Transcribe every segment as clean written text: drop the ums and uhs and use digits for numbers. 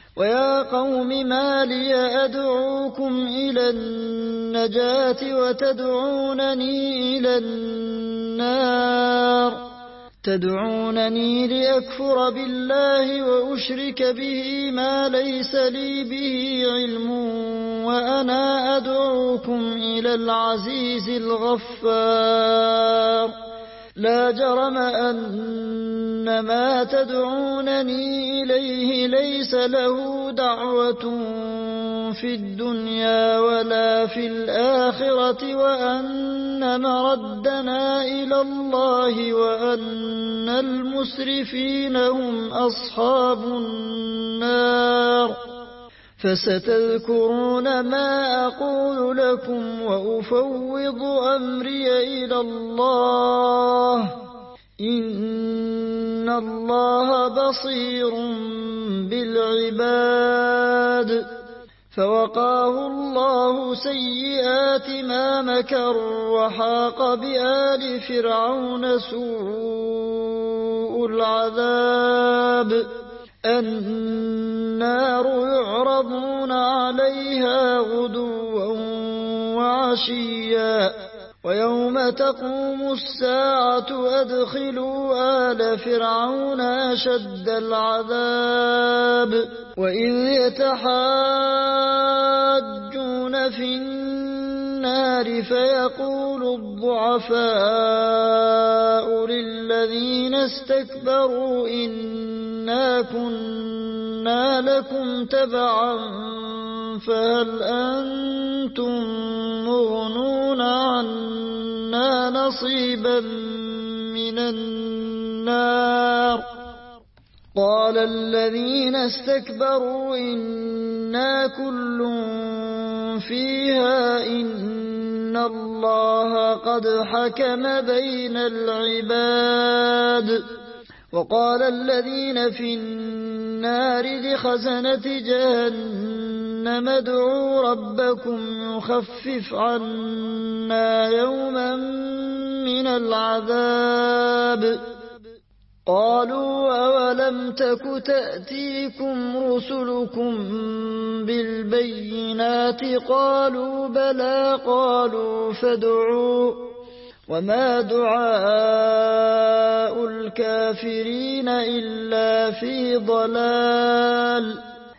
ويا قوم ما لي أدعوكم إلى النجاة وتدعونني إلى النار تدعونني لأكفر بالله وأشرك به ما ليس لي به علم وأنا أدعوكم إلى العزيز الغفار لا جرم أن ما تدعونني إليه ليس له دعوة في الدنيا ولا في الآخرة وأن مردنا إلى الله وأن المسرفين هم أصحاب النار فستذكرون ما أقول لكم وأفوض أمري إلى الله إن الله بصير بالعباد فوقاه الله سيئات ما مكروا وحاق بآل فرعون سوء العذاب النار يعرضون عليها غدوا وعشيا ويوم تقوم الساعة أدخلوا آل فرعون أشد العذاب وإذ يتحاجون في النار فيقول الضعفاء للذين استكبروا إنا كنا لكم تبعا فهل أنتم مغنون عنا نصيبا من النار قال الذين استكبروا إنا كل فيها إن الله قد حكم بين العباد وقال الذين في النار لخزنة جهنم ادعوا ربكم يخفف عنا يوما من العذاب قالوا أولم تك تأتيكم رسلكم بالبينات قالوا بلى قالوا فادعوا وما دعاء الكافرين إلا في ضلال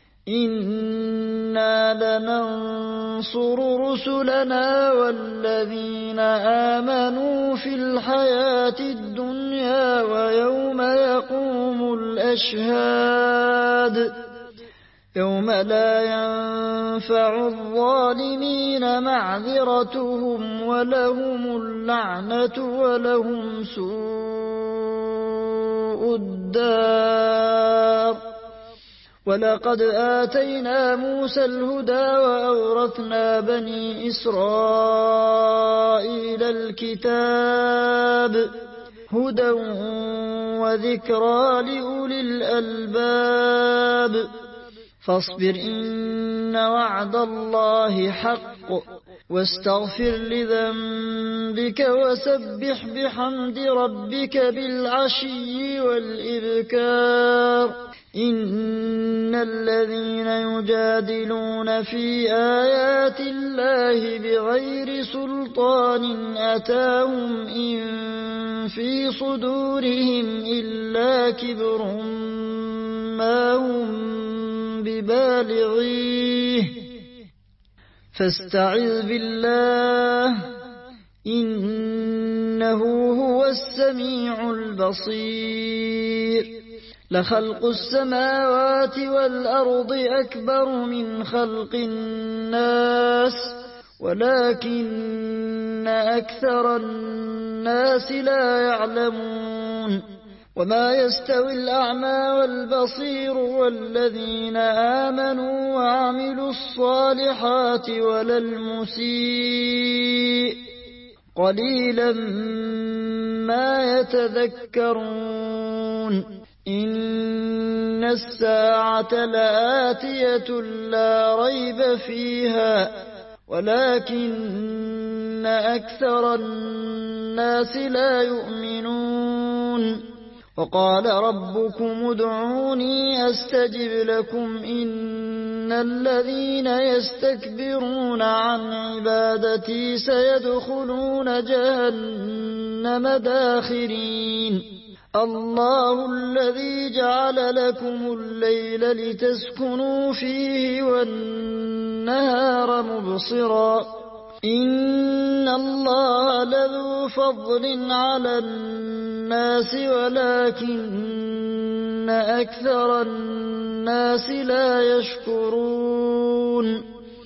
إنا لننصر رسلنا والذين آمنوا في الحياة الدنيا ويوم يقوم الأشهاد يوم لا ينفع الظالمين معذرتهم ولهم اللعنة ولهم سوء الدار ولقد آتينا موسى الهدى وأورثنا بني إسرائيل الكتاب هدى وذكرى لأولي الألباب فاصبر إن وعد الله حق واستغفر لذنبك وسبح بحمد ربك بالعشي والإبكار إن الذين يجادلون في آيات الله بغير سلطان أتاهم إن في صدورهم إلا كبر ما هم ببالغيه فاستعذ بالله إنه هو السميع البصير لخلق السماوات والأرض أكبر من خلق الناس ولكن أكثر الناس لا يعلمون وما يستوي الأعمى والبصير والذين آمنوا وعملوا الصالحات ولا المسيء قليلا ما يتذكرون إن الساعة لآتية لا ريب فيها ولكن أكثر الناس لا يؤمنون وقال ربكم ادعوني أستجب لكم إن الذين يستكبرون عن عبادتي سيدخلون جهنم داخرين الله الذي جعل لكم الليل لتسكنوا فيه والنهار مبصرا إن الله لذو فضل على الناس ولكن أكثر الناس لا يشكرون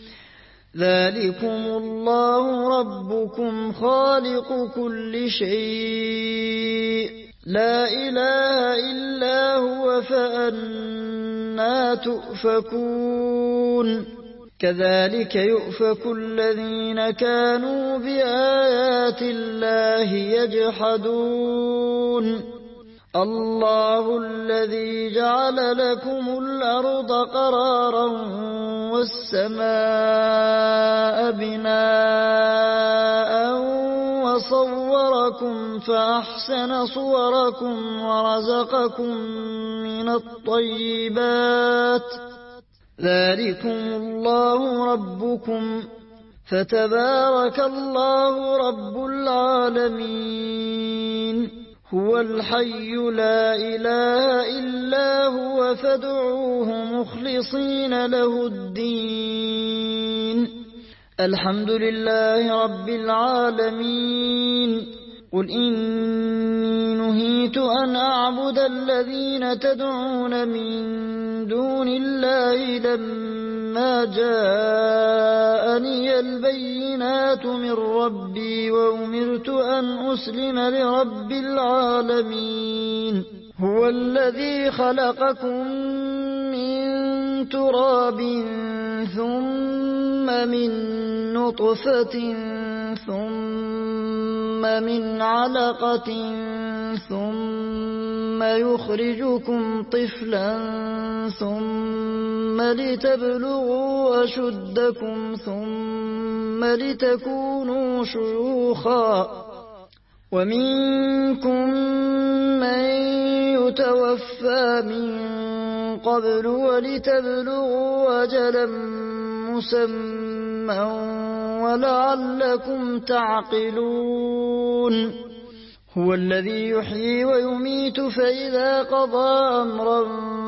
ذلكم الله ربكم خالق كل شيء لا إله إلا هو فأنى تؤفكون كذلك يؤفك الذين كانوا بآيات الله يجحدون الله الذي جعل لكم الأرض قرارا والسماء بناء وصوركم فأحسن صوركم ورزقكم من الطيبات ذلكم الله ربكم فتبارك الله رب العالمين هو الحي لا إله إلا هو فادعوه مخلصين له الدين الحمد لله رب العالمين قل إني نهيت أن أعبد الذين تدعون من دون الله لما جاءني البينات من ربي وأمرت أن أسلم لرب العالمين هو الذي خلقكم من تراب ثم من نطفة ثم من علقة ثم يخرجكم طفلا ثم لتبلغوا أشدكم ثم لتكونوا شيوخا ومنكم من يتوفى من قبل ولتبلغوا أجلا مسمى ولعلكم تعقلون هو الذي يحيي ويميت فإذا قضى أمرا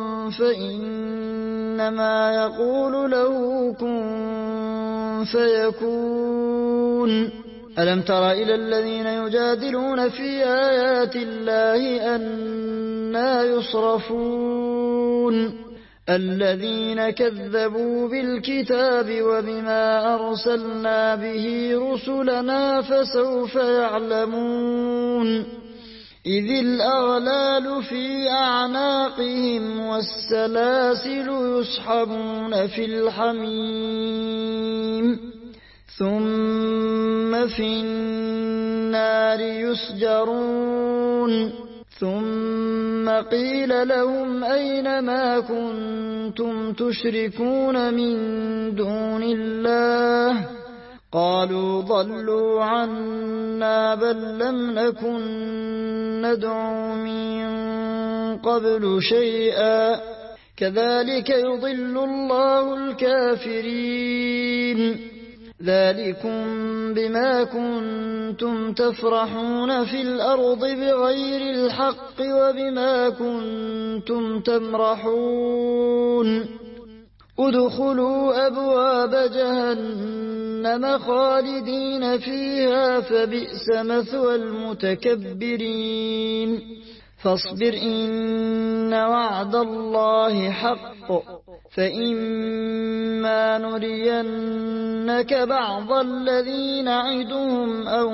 فإنما يقول له كن فيكون ألم تر إلى الذين يجادلون في آيات الله أنى يصرفون الذين كذبوا بالكتاب وبما أرسلنا به رسلنا فسوف يعلمون إذ الأغلال في أعناقهم والسلاسل يسحبون في الحميم ثم في النار يسجرون ثم قيل لهم أين ما كنتم تشركون من دون الله قالوا ضلوا عنا بل لم نكن ندعو من قبل شيئا كذلك يضل الله الكافرين ذلكم بما كنتم تفرحون في الأرض بغير الحق وبما كنتم تمرحون ادخلوا أبواب جهنم خالدين فيها فبئس مثوى المتكبرين فاصبر إن وعد الله حق فإما نرينك بعض الذي نعدهم أو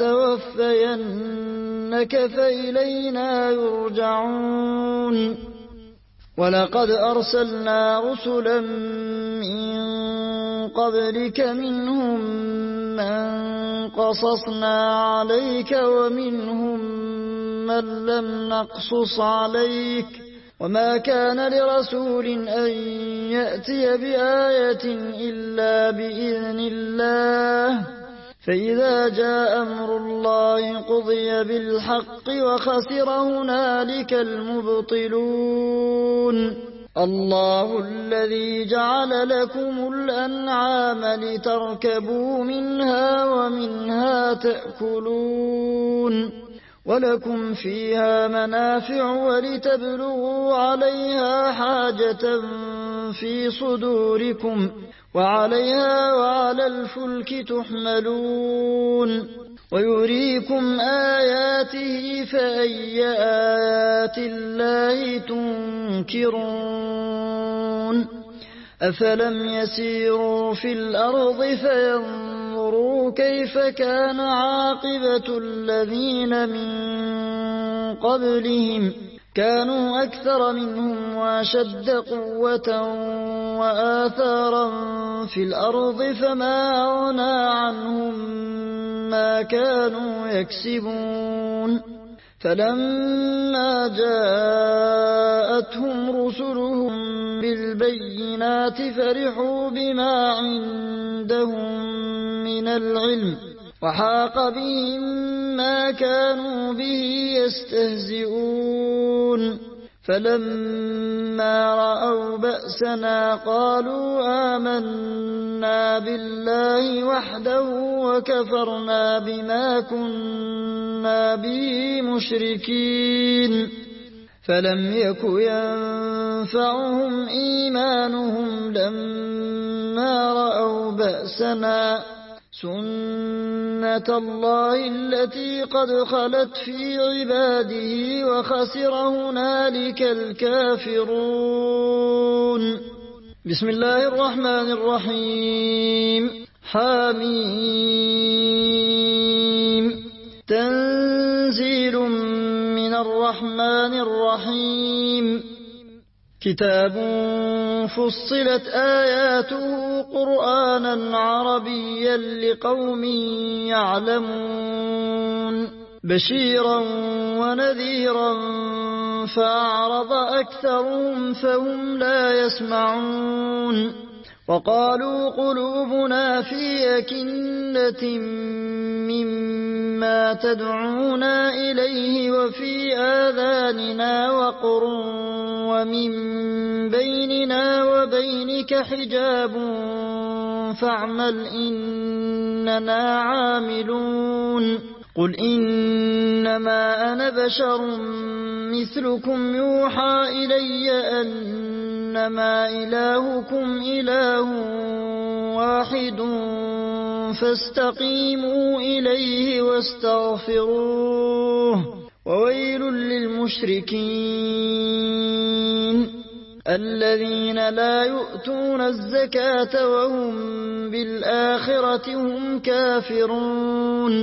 نتوفينك فإلينا يرجعون ولقد أرسلنا رسلا من قبلك منهم من قصصنا عليك ومنهم من لم نقصص عليك وما كان لرسول أن يأتي بآية إلا بإذن الله فإذا جاء أمر الله قضي بالحق وخسر هنالك المبطلون الله الذي جعل لكم الأنعام لتركبوا منها ومنها تأكلون ولكم فيها منافع ولتبلغوا عليها حاجة في صدوركم وعليها وعلى الفلك تحملون ويريكم آياته فأي آيات الله تنكرون أفلم يسيروا في الأرض فينظروا كيف كان عاقبة الذين من قبلهم كانوا أكثر منهم وأشد قوة وآثارا في الأرض فما أغنى عنهم ما كانوا يكسبون فلما جاءتهم رسلهم بالبينات فرحوا بما عندهم من العلم وحاق بهم ما كانوا به يستهزئون فلما رأوا بأسنا قالوا آمنا بالله وحده وكفرنا بما كنا به مشركين فلم يك ينفعهم إيمانهم لما رأوا بأسنا سنة الله التي قد خلت في عباده وخسر هنالك الكافرون بسم الله الرحمن الرحيم حميم تنزيل من الرحمن الرحيم كتاب فصلت آياته قرآنا عربيا لقوم يعلمون بشيرا ونذيرا فأعرض أكثرهم فهم لا يسمعون وقالوا قلوبنا في أكنة مما تدعونا إليه وفي آذاننا وقر ومن بيننا وبينك حجاب فاعمل إننا عاملون قل إنما أنا بشر مثلكم يوحى إلي أنما إلهكم إله واحد فاستقيموا إليه واستغفروه وويل للمشركين الذين لا يؤتون الزكاة وهم بالآخرة هم كافرون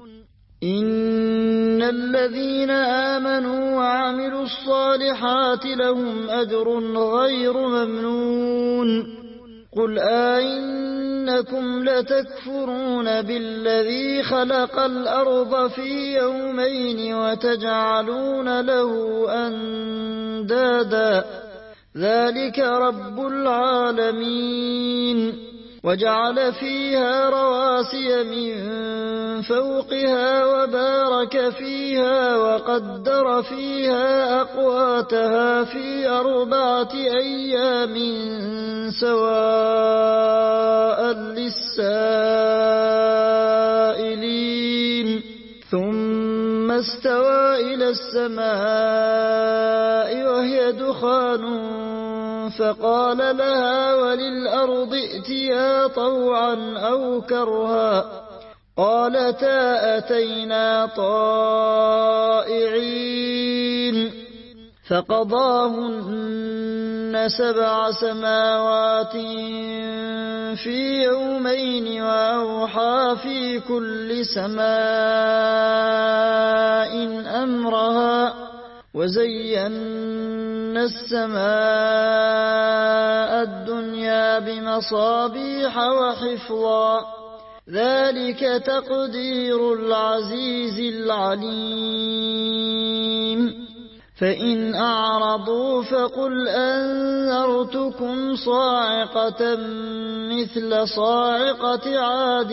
إن الذين آمنوا وعملوا الصالحات لهم أجر غير ممنون قل أئنكم لتكفرون بالذي خلق الأرض في يومين وتجعلون له أندادا ذلك رب العالمين وجعل فيها رواسي من فوقها وبارك فيها وقدر فيها أقواتها في 4 أيام سواء للسائلين ثم استوى إلى السماء وهي دخان فقال لها وللأرض ائتيا طوعا أو كرها قالتا أتينا طائعين فقضاهن 7 سماوات في يومين وأوحى في كل سماء أمرها وزينا السماء الدنيا بمصابيح وحفظا ذلك تقدير العزيز العليم فإن أعرضوا فقل أنذرتكم صاعقة مثل صاعقة عاد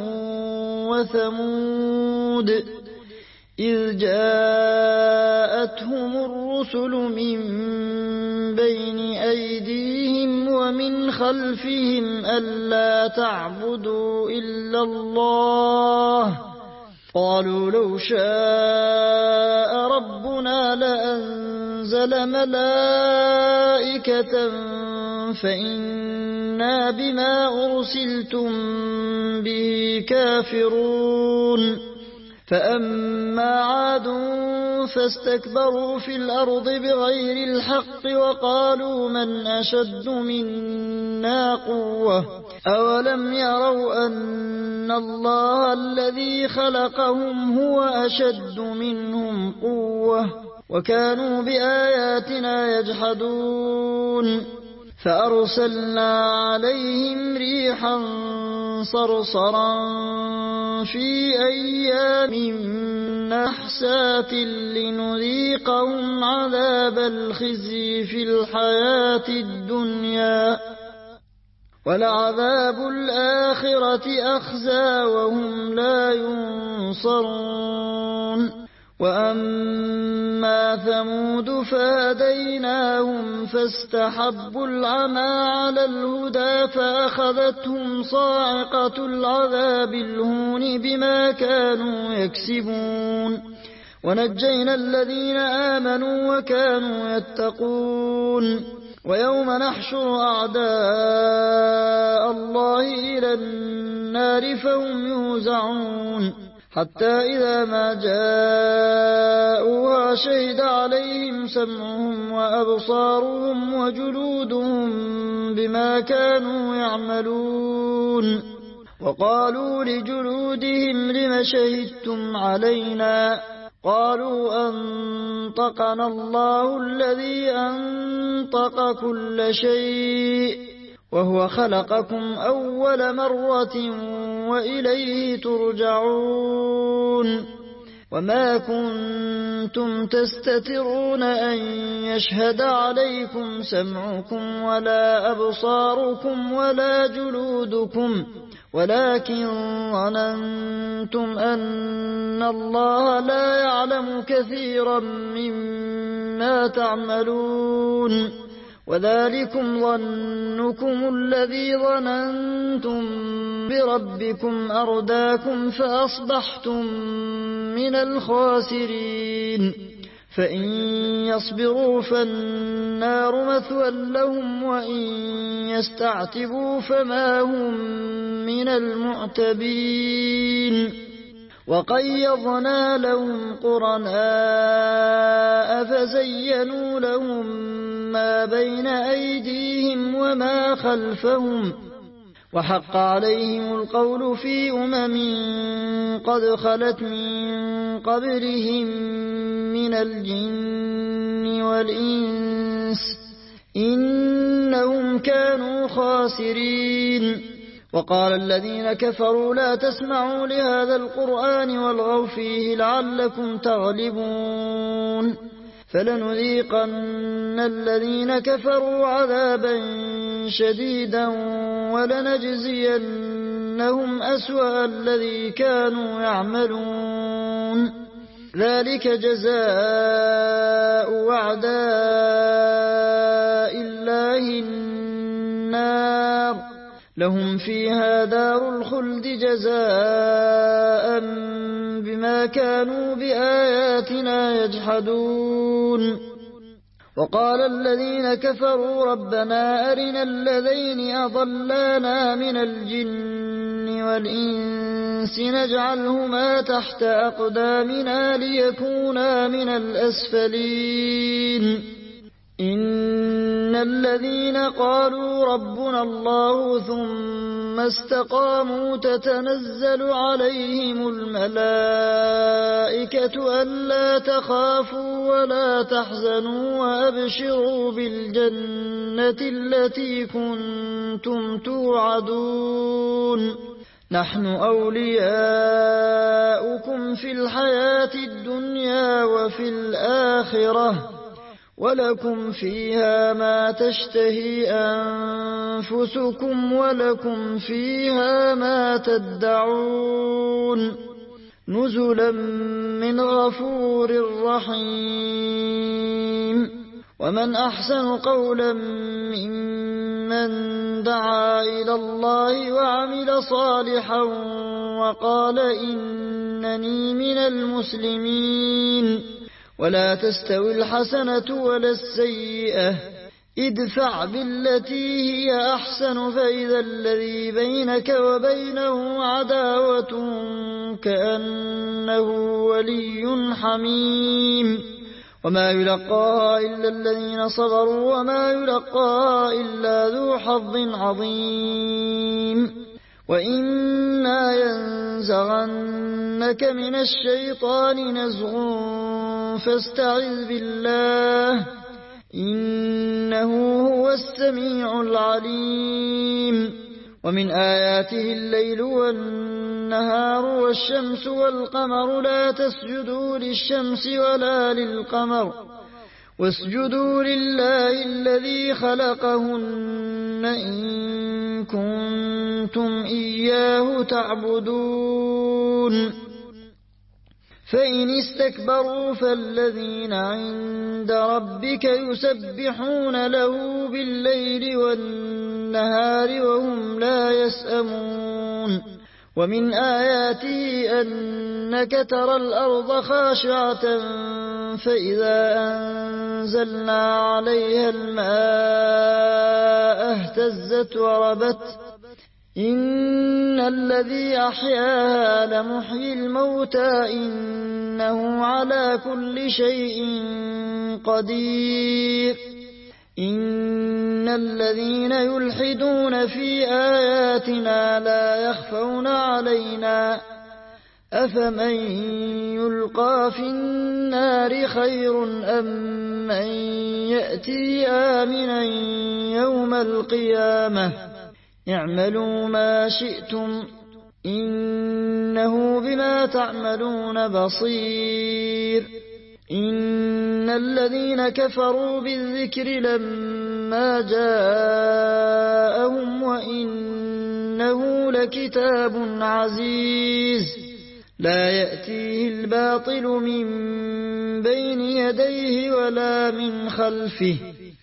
وثمود إذ جاءتهم الرسل من بين أيديهم ومن خلفهم ألا تعبدوا إلا الله قالوا لو شاء ربنا لأنزل ملائكة فإنا بما أرسلتم به كافرون فأما عاد فاستكبروا في الأرض بغير الحق وقالوا من أشد منا قوة أولم يروا أن الله الذي خلقهم هو أشد منهم قوة وكانوا بآياتنا يجحدون فأرسلنا عليهم ريحا صرصرا في أيام نحسات لنذيقهم عذاب الخزي في الحياة الدنيا ولعذاب الآخرة أخزى وهم لا ينصرون وأما ثمود فهديناهم فاستحبوا العمى على الهدى فأخذتهم صاعقة العذاب الهون بما كانوا يكسبون ونجينا الذين آمنوا وكانوا يتقون ويوم نحشر أعداء الله إلى النار فهم يوزعون حتى إذا ما جاءوها شهد عليهم سمعهم وأبصارهم وجلودهم بما كانوا يعملون وقالوا لجلودهم لم شهدتم علينا قالوا أنطقنا الله الذي أنطق كل شيء وهو خلقكم أول مرة وإليه ترجعون وما كنتم تستترون أن يشهد عليكم سمعكم ولا أبصاركم ولا جلودكم ولكن ظننتم أن الله لا يعلم كثيرا مما تعملون وذلكم ظنكم الذي ظننتم بربكم أرداكم فأصبحتم من الخاسرين فإن يصبروا فالنار مثوى لهم وإن يستعتبوا فما هم من المعتبين وقيضنا لهم قرناء فزينوا لهم ما بين أيديهم وما خلفهم وحق عليهم القول في قد خلت من قبلهم من الجن والإنس إنهم كانوا خاسرين وقال الذين كفروا لا تسمعوا لهذا القرآن والغوا فيه لعلكم تغلبون فلنذيقن الذين كفروا عذابا شديدا ولنجزينهم أسوأ الذي كانوا يعملون ذلك جزاء أعداء الله النار لهم فيها دار الخلد جزاء بما كانوا بآياتنا يجحدون وقال الذين كفروا ربنا أرنا الذين أضلانا من الجن والإنس نجعلهما تحت أقدامنا ليكونا من الأسفلين إن الذين قالوا ربنا الله ثم استقاموا تتنزل عليهم الملائكة ألا تخافوا ولا تحزنوا وأبشروا بالجنة التي كنتم توعدون نحن أولياؤكم في الحياة الدنيا وفي الآخرة ولكم فيها ما تشتهي أنفسكم ولكم فيها ما تدعون نزلا من غفور رحيم ومن أحسن قولا ممن دعا إلى الله وعمل صالحا وقال إنني من المسلمين ولا تستوي الحسنة ولا السيئة ادفع بالتي هي أحسن فإذا الذي بينك وبينه عداوة كأنه ولي حميم وما يلقاها إلا الذين صبروا وما يلقاها إلا ذو حظ عظيم وإما ينزغنك من الشيطان نزغ فاستعذ بالله إنه هو السميع العليم ومن آياته الليل والنهار والشمس والقمر لا تسجدوا للشمس ولا للقمر واسجدوا لله الذي خلقهن إن كنتم إياه تعبدون فإن استكبروا فالذين عند ربك يسبحون له بالليل والنهار وهم لا يسأمون ومن آياته أنك ترى الأرض خاشعة فإذا أنزلنا عليها الماء اهتزت وربت إن الذي أحياها لمحيي الموتى إنه على كل شيء قدير إن الذين يلحدون في آياتنا لا يخفون علينا أفمن يلقى في النار خير أم من يأتي آمنا يوم القيامة اعملوا ما شئتم إنه بما تعملون بصير إن الذين كفروا بالذكر لما جاءهم وإنه لكتاب عزيز لا يأتيه الباطل من بين يديه ولا من خلفه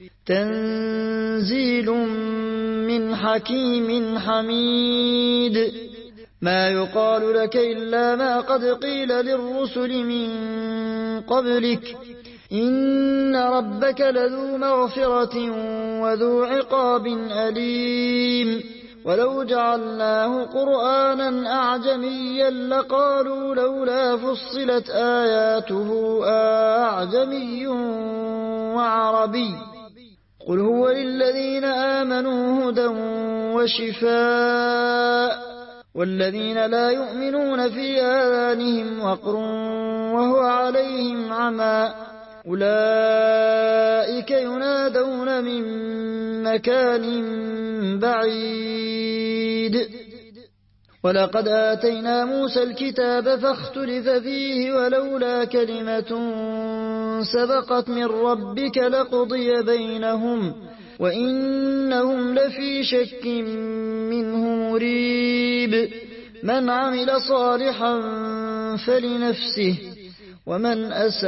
تنزيل من حكيم حميد ما يقال لك إلا ما قد قيل للرسل من قبلك إن ربك لذو مغفرة وذو عقاب أليم ولو جعلناه قرآنا أعجميا لقالوا لولا فصلت آياته أعجمي وعربي قل هو للذين آمنوا هدى وشفاء والذين لا يؤمنون في آذانهم وقر وهو عليهم عمى أولئك ينادون من مكان بعيد ولقد آتينا موسى الكتاب فاختلف فيه ولولا كلمة سبقت من ربك لقضي بينهم وإنهم لفي شك منه مريب من عمل صالحا فلنفسه ومن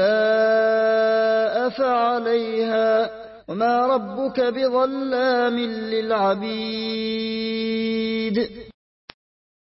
أساء فعليها وما ربك بظلام للعبيد